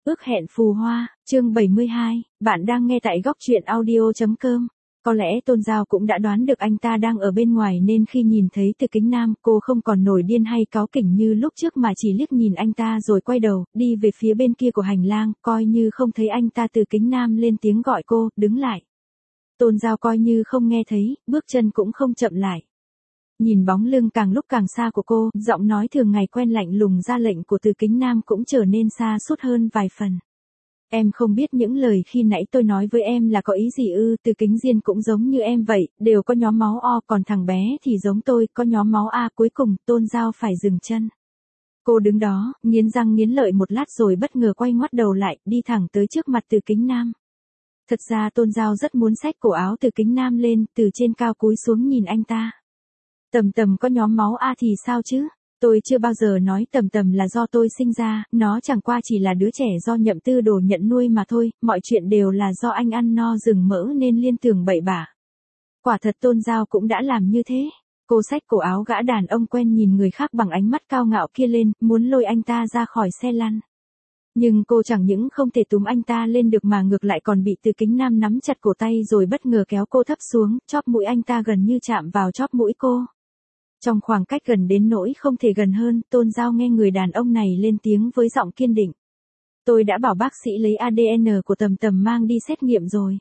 Ước hẹn phù hoa, chương 72, bạn đang nghe tại góc truyện audio.com. Có lẽ Tôn Giao cũng đã đoán được anh ta đang ở bên ngoài nên khi nhìn thấy Từ Kính Nam, cô không còn nổi điên hay cáu kỉnh như lúc trước mà chỉ liếc nhìn anh ta rồi quay đầu, đi về phía bên kia của hành lang, coi như không thấy anh ta. Từ Kính Nam lên tiếng gọi cô, đứng lại. Tôn Giao coi như không nghe thấy, bước chân cũng không chậm lại. Nhìn bóng lưng càng lúc càng xa của cô, giọng nói thường ngày quen lạnh lùng ra lệnh của Từ Kính Nam cũng trở nên xa sút hơn vài phần. Em không biết những lời khi nãy tôi nói với em là có ý gì ư? Từ Kính Diên cũng giống như em vậy, đều có nhóm máu O, còn thằng bé thì giống tôi, có nhóm máu A. Cuối cùng, Tôn Giao phải dừng chân. Cô đứng đó, nghiến răng nghiến lợi một lát rồi bất ngờ quay ngoắt đầu lại, đi thẳng tới trước mặt Từ Kính Nam. Thật ra Tôn Giao rất muốn xách cổ áo Từ Kính Nam lên, từ trên cao cúi xuống nhìn anh ta. Tầm Tầm có nhóm máu A thì sao chứ? Tôi chưa bao giờ nói Tầm Tầm là do tôi sinh ra, nó chẳng qua chỉ là đứa trẻ do Nhậm Tư Đồ nhận nuôi mà thôi, mọi chuyện đều là do anh ăn no rừng mỡ nên liên tưởng bậy bạ. Quả thật Tôn Giao cũng đã làm như thế. Cô xách cổ áo gã đàn ông quen nhìn người khác bằng ánh mắt cao ngạo kia lên, muốn lôi anh ta ra khỏi xe lăn. Nhưng cô chẳng những không thể túm anh ta lên được mà ngược lại còn bị Từ Kính Nam nắm chặt cổ tay rồi bất ngờ kéo cô thấp xuống, chóp mũi anh ta gần như chạm vào chóp mũi cô. Trong khoảng cách gần đến nỗi không thể gần hơn, Tôn Giao nghe người đàn ông này lên tiếng với giọng kiên định. Tôi đã bảo bác sĩ lấy ADN của Tầm Tầm mang đi xét nghiệm rồi.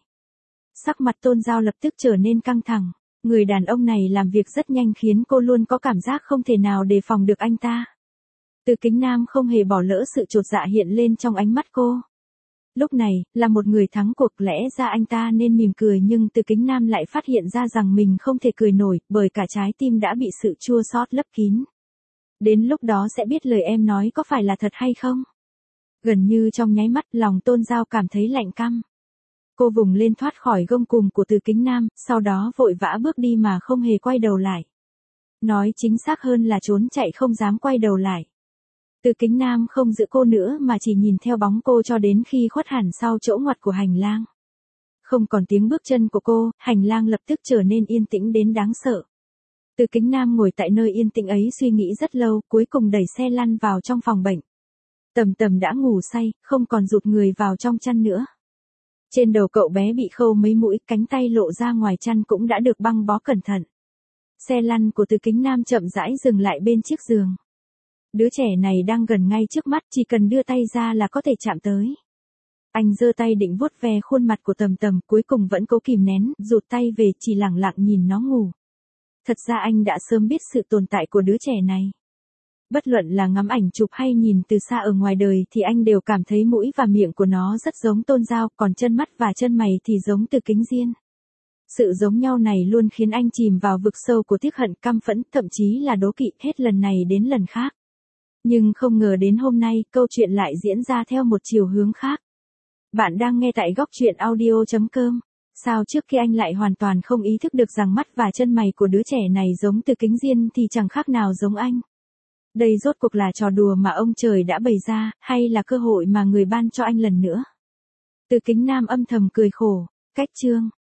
Sắc mặt Tôn Giao lập tức trở nên căng thẳng. Người đàn ông này làm việc rất nhanh khiến cô luôn có cảm giác không thể nào đề phòng được anh ta. Từ Kính Nam không hề bỏ lỡ sự chột dạ hiện lên trong ánh mắt cô. Lúc này, là một người thắng cuộc, lẽ ra anh ta nên mỉm cười nhưng Từ Kính Nam lại phát hiện ra rằng mình không thể cười nổi, bởi cả trái tim đã bị sự chua xót lấp kín. Đến lúc đó sẽ biết lời em nói có phải là thật hay không. Gần như trong nháy mắt, lòng Tôn Giao cảm thấy lạnh căm. Cô vùng lên thoát khỏi gông cùm của Từ Kính Nam, sau đó vội vã bước đi mà không hề quay đầu lại. Nói chính xác hơn là trốn chạy không dám quay đầu lại. Từ Kính Nam không giữ cô nữa mà chỉ nhìn theo bóng cô cho đến khi khuất hẳn sau chỗ ngoặt của hành lang. Không còn tiếng bước chân của cô, hành lang lập tức trở nên yên tĩnh đến đáng sợ. Từ Kính Nam ngồi tại nơi yên tĩnh ấy suy nghĩ rất lâu, cuối cùng đẩy xe lăn vào trong phòng bệnh. Tầm Tầm đã ngủ say, không còn rụt người vào trong chăn nữa. Trên đầu cậu bé bị khâu mấy mũi, cánh tay lộ ra ngoài chăn cũng đã được băng bó cẩn thận. Xe lăn của Từ Kính Nam chậm rãi dừng lại bên chiếc giường. Đứa trẻ này đang gần ngay trước mắt, chỉ cần đưa tay ra là có thể chạm tới. Anh giơ tay định vuốt ve khuôn mặt của Tầm Tầm, cuối cùng vẫn cố kìm nén, rụt tay về, chỉ lẳng lặng nhìn nó ngủ. Thật ra anh đã sớm biết sự tồn tại của đứa trẻ này. Bất luận là ngắm ảnh chụp hay nhìn từ xa ở ngoài đời thì anh đều cảm thấy mũi và miệng của nó rất giống Tôn Giao, còn chân mắt và chân mày thì giống Từ Kính Diên. Sự giống nhau này luôn khiến anh chìm vào vực sâu của tiếc hận, căm phẫn, thậm chí là đố kỵ, hết lần này đến lần khác. Nhưng không ngờ đến hôm nay, câu chuyện lại diễn ra theo một chiều hướng khác. Bạn đang nghe tại góc truyện audio.com. Sao trước khi anh lại hoàn toàn không ý thức được rằng mắt và chân mày của đứa trẻ này giống Từ Kính Diên thì chẳng khác nào giống anh. Đây rốt cuộc là trò đùa mà ông trời đã bày ra, hay là cơ hội mà người ban cho anh lần nữa? Từ Kính Nam âm thầm cười khổ. Cách chương.